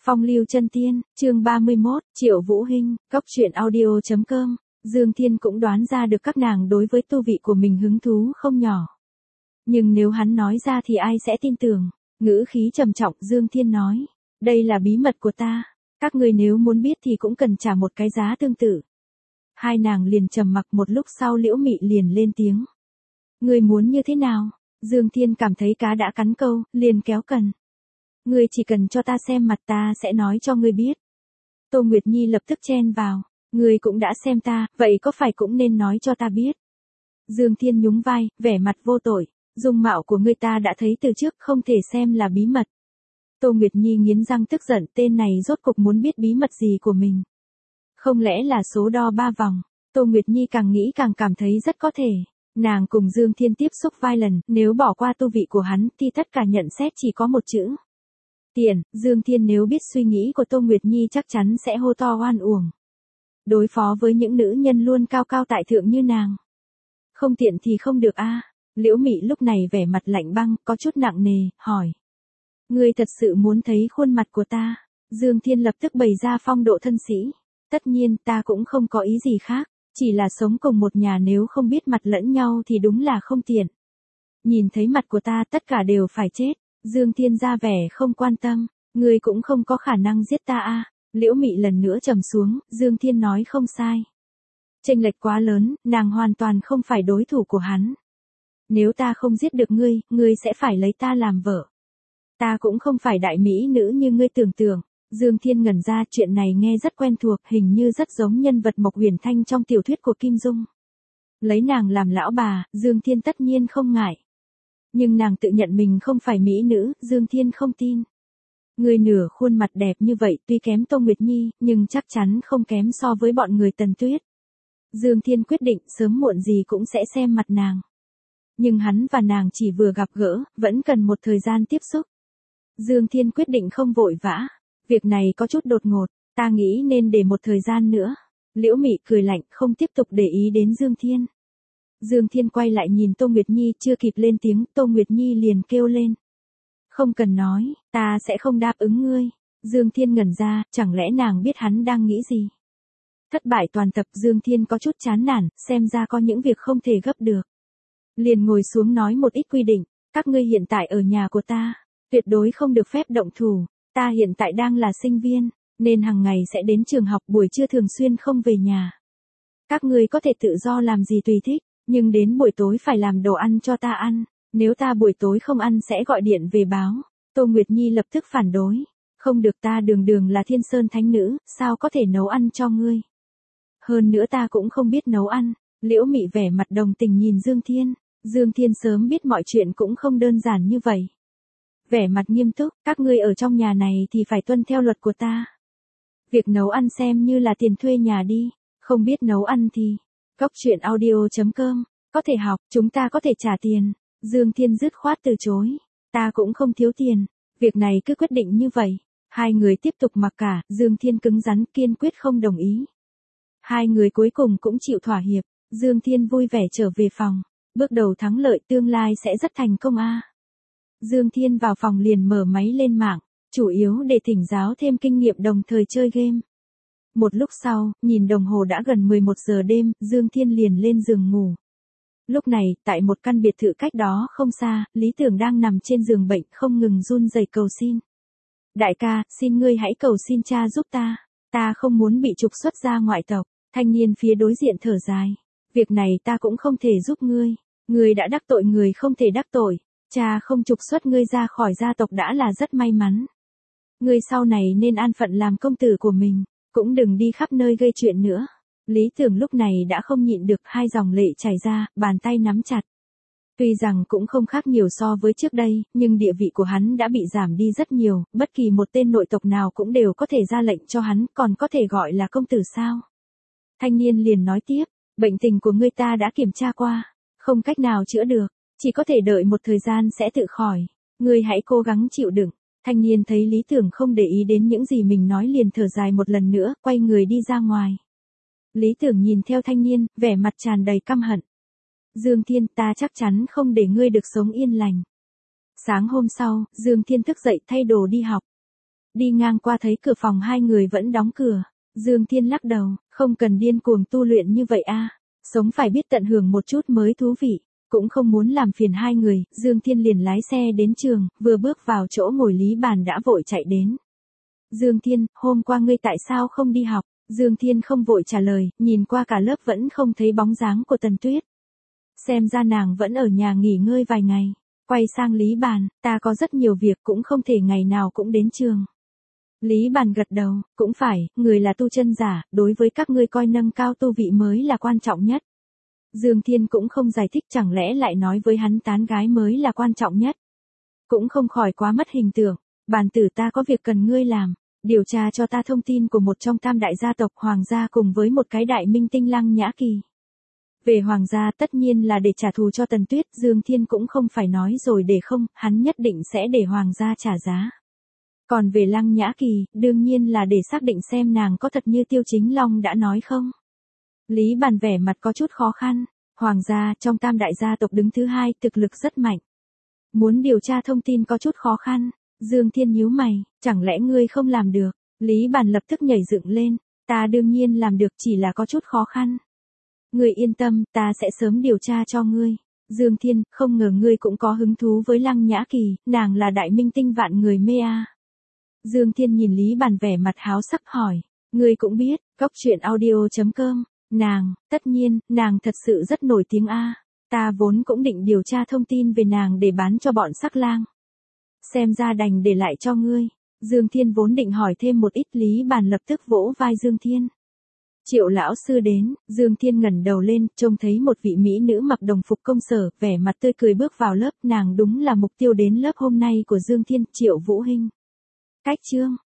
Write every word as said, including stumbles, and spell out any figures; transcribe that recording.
Phong lưu chân tiên, chương ba mươi mốt, Triệu Vũ Hinh, cốc truyện audio chấm com. Dương Thiên cũng đoán ra được các nàng đối với tu vị của mình hứng thú không nhỏ. Nhưng nếu hắn nói ra thì ai sẽ tin tưởng? Ngữ khí trầm trọng, Dương Thiên nói, đây là bí mật của ta, các ngươi nếu muốn biết thì cũng cần trả một cái giá tương tự. Hai nàng liền trầm mặc, một lúc sau Liễu Mị liền lên tiếng. Ngươi muốn như thế nào? Dương Thiên cảm thấy cá đã cắn câu, liền kéo cần. Ngươi chỉ cần cho ta xem mặt, ta sẽ nói cho ngươi biết. Tô Nguyệt Nhi lập tức chen vào. Ngươi cũng đã xem ta, vậy có phải cũng nên nói cho ta biết? Dương Thiên nhún vai, vẻ mặt vô tội. Dung mạo của ngươi ta đã thấy từ trước, không thể xem là bí mật. Tô Nguyệt Nhi nghiến răng tức giận, tên này rốt cục muốn biết bí mật gì của mình. Không lẽ là số đo ba vòng? Tô Nguyệt Nhi càng nghĩ càng cảm thấy rất có thể. Nàng cùng Dương Thiên tiếp xúc vài lần, nếu bỏ qua tu vị của hắn thì tất cả nhận xét chỉ có một chữ. Tiện. Dương Thiên nếu biết suy nghĩ của Tô Nguyệt Nhi chắc chắn sẽ hô to oan uổng. Đối phó với những nữ nhân luôn cao cao tại thượng như nàng. Không tiện thì không được a. À. Liễu Mị lúc này vẻ mặt lạnh băng, có chút nặng nề, hỏi. Ngươi thật sự muốn thấy khuôn mặt của ta? Dương Thiên lập tức bày ra phong độ thân sĩ. Tất nhiên ta cũng không có ý gì khác, chỉ là sống cùng một nhà nếu không biết mặt lẫn nhau thì đúng là không tiện. Nhìn thấy mặt của ta tất cả đều phải chết. Dương Thiên ra vẻ không quan tâm, ngươi cũng không có khả năng giết ta a. À. Liễu Mị lần nữa trầm xuống, Dương Thiên nói không sai. Chênh lệch quá lớn, nàng hoàn toàn không phải đối thủ của hắn. Nếu ta không giết được ngươi, ngươi sẽ phải lấy ta làm vợ. Ta cũng không phải đại mỹ nữ như ngươi tưởng tượng. Dương Thiên ngẩn ra, chuyện này nghe rất quen thuộc, hình như rất giống nhân vật Mộc Huyền Thanh trong tiểu thuyết của Kim Dung. Lấy nàng làm lão bà, Dương Thiên tất nhiên không ngại. Nhưng nàng tự nhận mình không phải mỹ nữ, Dương Thiên không tin. Người nửa khuôn mặt đẹp như vậy tuy kém Tô Nguyệt Nhi, nhưng chắc chắn không kém so với bọn người Tần Tuyết. Dương Thiên quyết định sớm muộn gì cũng sẽ xem mặt nàng. Nhưng hắn và nàng chỉ vừa gặp gỡ, vẫn cần một thời gian tiếp xúc. Dương Thiên quyết định không vội vã. Việc này có chút đột ngột, ta nghĩ nên để một thời gian nữa. Liễu Mị cười lạnh, không tiếp tục để ý đến Dương Thiên. Dương Thiên quay lại nhìn Tô Nguyệt Nhi, chưa kịp lên tiếng, Tô Nguyệt Nhi liền kêu lên. Không cần nói, ta sẽ không đáp ứng ngươi. Dương Thiên ngẩn ra, chẳng lẽ nàng biết hắn đang nghĩ gì? Thất bại toàn tập, Dương Thiên có chút chán nản, xem ra có những việc không thể gấp được. Liền ngồi xuống nói một ít quy định, các ngươi hiện tại ở nhà của ta, tuyệt đối không được phép động thủ. Ta hiện tại đang là sinh viên, nên hàng ngày sẽ đến trường học, buổi trưa thường xuyên không về nhà. Các ngươi có thể tự do làm gì tùy thích, nhưng đến buổi tối phải làm đồ ăn cho ta ăn. Nếu ta buổi tối không ăn sẽ gọi điện về báo. Tô Nguyệt Nhi lập tức phản đối. Không được, ta đường đường là Thiên Sơn Thánh Nữ, sao có thể nấu ăn cho ngươi. Hơn nữa ta cũng không biết nấu ăn. Liễu Mị vẻ mặt đồng tình nhìn Dương Thiên. Dương Thiên sớm biết mọi chuyện cũng không đơn giản như vậy. Vẻ mặt nghiêm túc, các ngươi ở trong nhà này thì phải tuân theo luật của ta. Việc nấu ăn xem như là tiền thuê nhà đi, không biết nấu ăn thì. cốc truyện audio chấm com, có thể học, chúng ta có thể trả tiền. Dương Thiên dứt khoát từ chối. Ta cũng không thiếu tiền, việc này cứ quyết định như vậy. Hai người tiếp tục mặc cả, Dương Thiên cứng rắn kiên quyết không đồng ý. Hai người cuối cùng cũng chịu thỏa hiệp, Dương Thiên vui vẻ trở về phòng. Bước đầu thắng lợi, tương lai sẽ rất thành công a. À. Dương Thiên vào phòng liền mở máy lên mạng, chủ yếu để thỉnh giáo thêm kinh nghiệm đồng thời chơi game. Một lúc sau, nhìn đồng hồ đã gần mười một giờ đêm, Dương Thiên liền lên giường ngủ. Lúc này, tại một căn biệt thự cách đó không xa, Lý Tưởng đang nằm trên giường bệnh không ngừng run rẩy cầu xin. Đại ca, xin ngươi hãy cầu xin cha giúp ta, ta không muốn bị trục xuất ra ngoại tộc. Thanh niên phía đối diện thở dài. Việc này ta cũng không thể giúp ngươi, ngươi đã đắc tội người không thể đắc tội. Cha không trục xuất ngươi ra khỏi gia tộc đã là rất may mắn. Ngươi sau này nên an phận làm công tử của mình, cũng đừng đi khắp nơi gây chuyện nữa. Lý Tưởng lúc này đã không nhịn được, hai dòng lệ chảy ra, bàn tay nắm chặt. Tuy rằng cũng không khác nhiều so với trước đây, nhưng địa vị của hắn đã bị giảm đi rất nhiều, bất kỳ một tên nội tộc nào cũng đều có thể ra lệnh cho hắn, còn có thể gọi là công tử sao. Thanh niên liền nói tiếp, bệnh tình của ngươi ta đã kiểm tra qua, không cách nào chữa được. Chỉ có thể đợi một thời gian sẽ tự khỏi. Ngươi hãy cố gắng chịu đựng. Thanh niên thấy Lý Tưởng không để ý đến những gì mình nói liền thở dài một lần nữa, quay người đi ra ngoài. Lý Tưởng nhìn theo thanh niên, vẻ mặt tràn đầy căm hận. Dương Thiên, ta chắc chắn không để ngươi được sống yên lành. Sáng hôm sau, Dương Thiên thức dậy thay đồ đi học. Đi ngang qua thấy cửa phòng hai người vẫn đóng cửa. Dương Thiên lắc đầu, không cần điên cuồng tu luyện như vậy a. Sống phải biết tận hưởng một chút mới thú vị. Cũng không muốn làm phiền hai người, Dương Thiên liền lái xe đến trường, vừa bước vào chỗ ngồi Lý Bàn đã vội chạy đến. Dương Thiên, hôm qua ngươi tại sao không đi học? Dương Thiên không vội trả lời, nhìn qua cả lớp vẫn không thấy bóng dáng của Tần Tuyết. Xem ra nàng vẫn ở nhà nghỉ ngơi vài ngày. Quay sang Lý Bàn, ta có rất nhiều việc cũng không thể ngày nào cũng đến trường. Lý Bàn gật đầu, cũng phải, người là tu chân giả, đối với các ngươi coi nâng cao tu vị mới là quan trọng nhất. Dương Thiên cũng không giải thích, chẳng lẽ lại nói với hắn tán gái mới là quan trọng nhất. Cũng không khỏi quá mất hình tượng. Bàn tử, ta có việc cần ngươi làm. Điều tra cho ta thông tin của một trong tam đại gia tộc Hoàng gia cùng với một cái đại minh tinh Lăng Nhã Kỳ. Về Hoàng gia tất nhiên là để trả thù cho Tần Tuyết, Dương Thiên cũng không phải nói rồi để không, hắn nhất định sẽ để Hoàng gia trả giá. Còn về Lăng Nhã Kỳ, đương nhiên là để xác định xem nàng có thật như Tiêu Chính Long đã nói không. Lý Bàn vẻ mặt có chút khó khăn. Hoàng gia trong tam đại gia tộc đứng thứ hai, thực lực rất mạnh. Muốn điều tra thông tin có chút khó khăn. Dương Thiên nhíu mày, chẳng lẽ ngươi không làm được? Lý Bàn lập tức nhảy dựng lên, ta đương nhiên làm được, chỉ là có chút khó khăn. Ngươi yên tâm, ta sẽ sớm điều tra cho ngươi. Dương Thiên, không ngờ ngươi cũng có hứng thú với Lăng Nhã Kỳ, nàng là đại minh tinh vạn người mê a. Dương Thiên nhìn Lý Bàn vẻ mặt háo sắc hỏi, ngươi cũng biết, cốc truyện audio chấm com, nàng, tất nhiên, nàng thật sự rất nổi tiếng a. Ta vốn cũng định điều tra thông tin về nàng để bán cho bọn sắc lang. Xem ra đành để lại cho ngươi. Dương Thiên vốn định hỏi thêm một ít, Lý Bàn lập tức vỗ vai Dương Thiên. Triệu lão sư đến, Dương Thiên ngẩng đầu lên, trông thấy một vị mỹ nữ mặc đồng phục công sở, vẻ mặt tươi cười bước vào lớp, nàng đúng là mục tiêu đến lớp hôm nay của Dương Thiên, Triệu Vũ Hinh. Cách chương